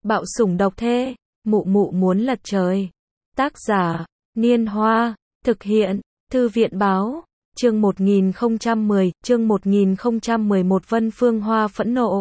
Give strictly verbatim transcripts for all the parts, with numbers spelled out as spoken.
Bạo sủng độc thê, mụ mụ muốn lật trời. Tác giả, Niên Hoa, thực hiện, Thư viện Báo, chương một nghìn không trăm mười, chương một nghìn không trăm mười một Vân Phương Hoa phẫn nộ.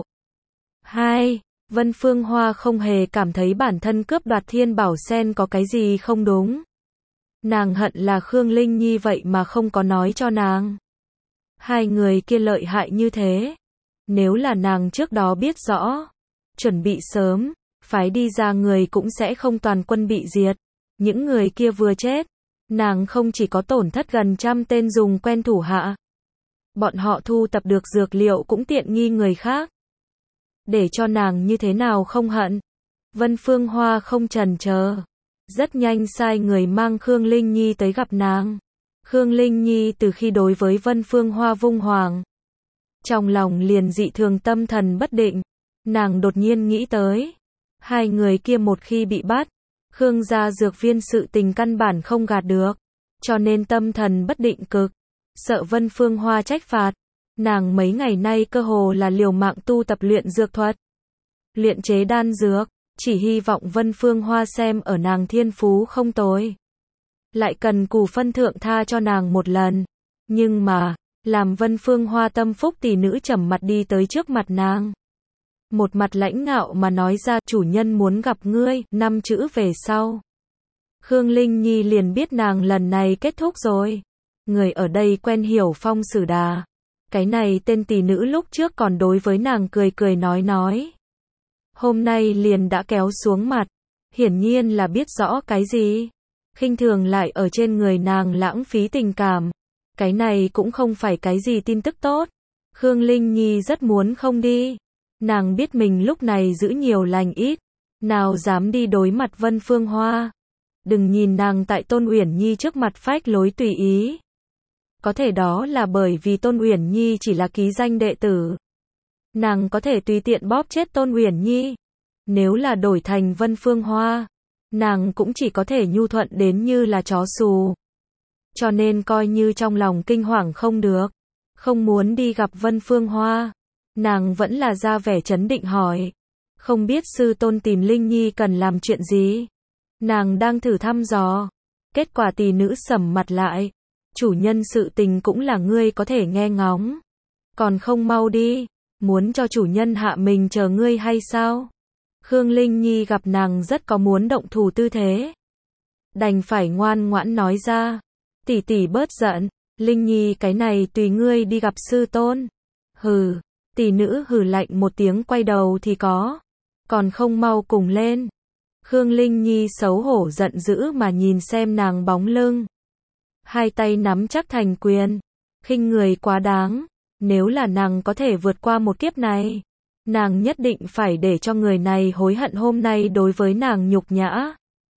hai. Vân Phương Hoa không hề cảm thấy bản thân cướp đoạt Thiên Bảo Sen có cái gì không đúng. Nàng hận là Khương Linh Nhi vậy mà không có nói cho nàng. Hai người kia lợi hại như thế. Nếu là nàng trước đó biết rõ, chuẩn bị sớm, phái đi ra người cũng sẽ không toàn quân bị diệt. Những người kia vừa chết, nàng không chỉ có tổn thất gần trăm tên dùng quen thủ hạ. Bọn họ thu tập được dược liệu cũng tiện nghi người khác. Để cho nàng như thế nào không hận. Vân Phương Hoa không chần chờ, rất nhanh sai người mang Khương Linh Nhi tới gặp nàng. Khương Linh Nhi từ khi đối với Vân Phương Hoa vung hoàng, trong lòng liền dị thường tâm thần bất định. Nàng đột nhiên nghĩ tới, hai người kia một khi bị bắt, Khương gia dược viên sự tình căn bản không gạt được, cho nên tâm thần bất định cực, sợ Vân Phương Hoa trách phạt. Nàng mấy ngày nay cơ hồ là liều mạng tu tập luyện dược thuật, luyện chế đan dược, chỉ hy vọng Vân Phương Hoa xem ở nàng thiên phú không tồi, lại cần cù phân thượng tha cho nàng một lần. Nhưng mà, làm Vân Phương Hoa tâm phúc tỷ nữ trầm mặt đi tới trước mặt nàng. Một mặt lãnh ngạo mà nói ra, chủ nhân muốn gặp ngươi, năm chữ về sau. Khương Linh Nhi liền biết nàng lần này kết thúc rồi. Người ở đây quen hiểu phong sử đà. Cái này tên tỷ nữ lúc trước còn đối với nàng cười cười nói nói. Hôm nay liền đã kéo xuống mặt. Hiển nhiên là biết rõ cái gì. Khinh thường lại ở trên người nàng lãng phí tình cảm. Cái này cũng không phải cái gì tin tức tốt. Khương Linh Nhi rất muốn không đi. Nàng biết mình lúc này giữ nhiều lành ít. Nào dám đi đối mặt Vân Phương Hoa. Đừng nhìn nàng tại Tôn Uyển Nhi trước mặt phách lối tùy ý. Có thể đó là bởi vì Tôn Uyển Nhi chỉ là ký danh đệ tử. Nàng có thể tùy tiện bóp chết Tôn Uyển Nhi. Nếu là đổi thành Vân Phương Hoa, nàng cũng chỉ có thể nhu thuận đến như là chó xù. Cho nên coi như trong lòng kinh hoàng không được, không muốn đi gặp Vân Phương Hoa, nàng vẫn là ra vẻ trấn định hỏi. Không biết sư tôn tìm Linh Nhi cần làm chuyện gì? Nàng đang thử thăm dò. Kết quả tỷ nữ sầm mặt lại. Chủ nhân sự tình cũng là ngươi có thể nghe ngóng. Còn không mau đi. Muốn cho chủ nhân hạ mình chờ ngươi hay sao? Khương Linh Nhi gặp nàng rất có muốn động thủ tư thế. Đành phải ngoan ngoãn nói ra. Tỷ tỷ bớt giận. Linh Nhi cái này tùy ngươi đi gặp sư tôn. Hừ. Tỷ nữ hừ lạnh một tiếng quay đầu thì có. Còn không mau cùng lên. Khương Linh Nhi xấu hổ giận dữ mà nhìn xem nàng bóng lưng. Hai tay nắm chắc thành quyền. Khinh người quá đáng. Nếu là nàng có thể vượt qua một kiếp này, nàng nhất định phải để cho người này hối hận hôm nay đối với nàng nhục nhã.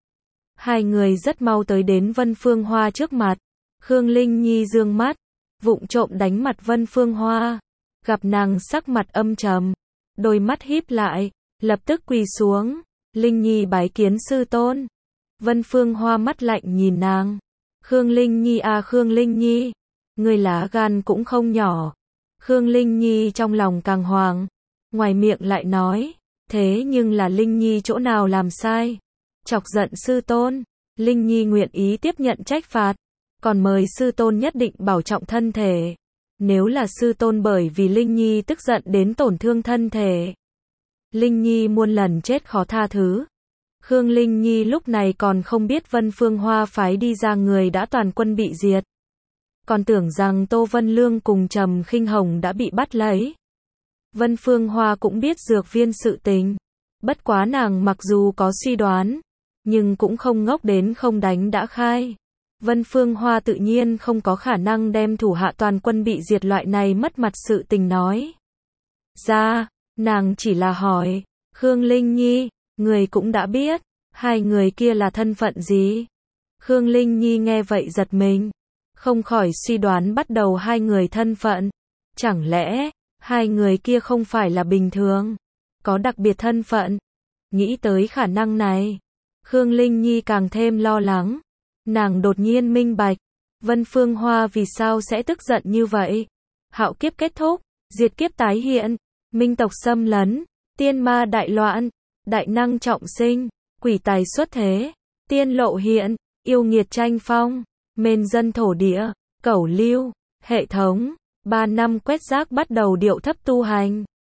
Hai người rất mau tới đến Vân Phương Hoa trước mặt. Khương Linh Nhi dương mắt, vụng trộm đánh mặt Vân Phương Hoa. Gặp nàng sắc mặt âm trầm, đôi mắt híp lại, lập tức quỳ xuống. Linh Nhi bái kiến sư tôn. Vân Phương Hoa mắt lạnh nhìn nàng. Khương Linh Nhi à Khương Linh Nhi, người lá gan cũng không nhỏ. Khương Linh Nhi trong lòng càng hoàng, ngoài miệng lại nói, thế nhưng là Linh Nhi chỗ nào làm sai? Chọc giận sư tôn, Linh Nhi nguyện ý tiếp nhận trách phạt, còn mời sư tôn nhất định bảo trọng thân thể. Nếu là sư tôn bởi vì Linh Nhi tức giận đến tổn thương thân thể, Linh Nhi muôn lần chết khó tha thứ. Khương Linh Nhi lúc này còn không biết Vân Phương Hoa phái đi ra người đã toàn quân bị diệt. Còn tưởng rằng Tô Vân Lương cùng Trầm Khinh Hồng đã bị bắt lấy. Vân Phương Hoa cũng biết dược viên sự tình. Bất quá nàng mặc dù có suy đoán, nhưng cũng không ngốc đến không đánh đã khai. Vân Phương Hoa tự nhiên không có khả năng đem thủ hạ toàn quân bị diệt loại này mất mặt sự tình nói ra. Nàng chỉ là hỏi, Khương Linh Nhi, người cũng đã biết, hai người kia là thân phận gì? Khương Linh Nhi nghe vậy giật mình, không khỏi suy đoán bắt đầu hai người thân phận. Chẳng lẽ, hai người kia không phải là bình thường, có đặc biệt thân phận? Nghĩ tới khả năng này, Khương Linh Nhi càng thêm lo lắng. Nàng đột nhiên minh bạch, Vân Phương Hoa vì sao sẽ tức giận như vậy? Hạo kiếp kết thúc, diệt kiếp tái hiện, minh tộc xâm lấn, tiên ma đại loạn, đại năng trọng sinh, quỷ tài xuất thế, tiên lộ hiện, yêu nghiệt tranh phong, mên dân thổ địa, cẩu lưu, hệ thống, ba năm quét rác bắt đầu điệu thấp tu hành.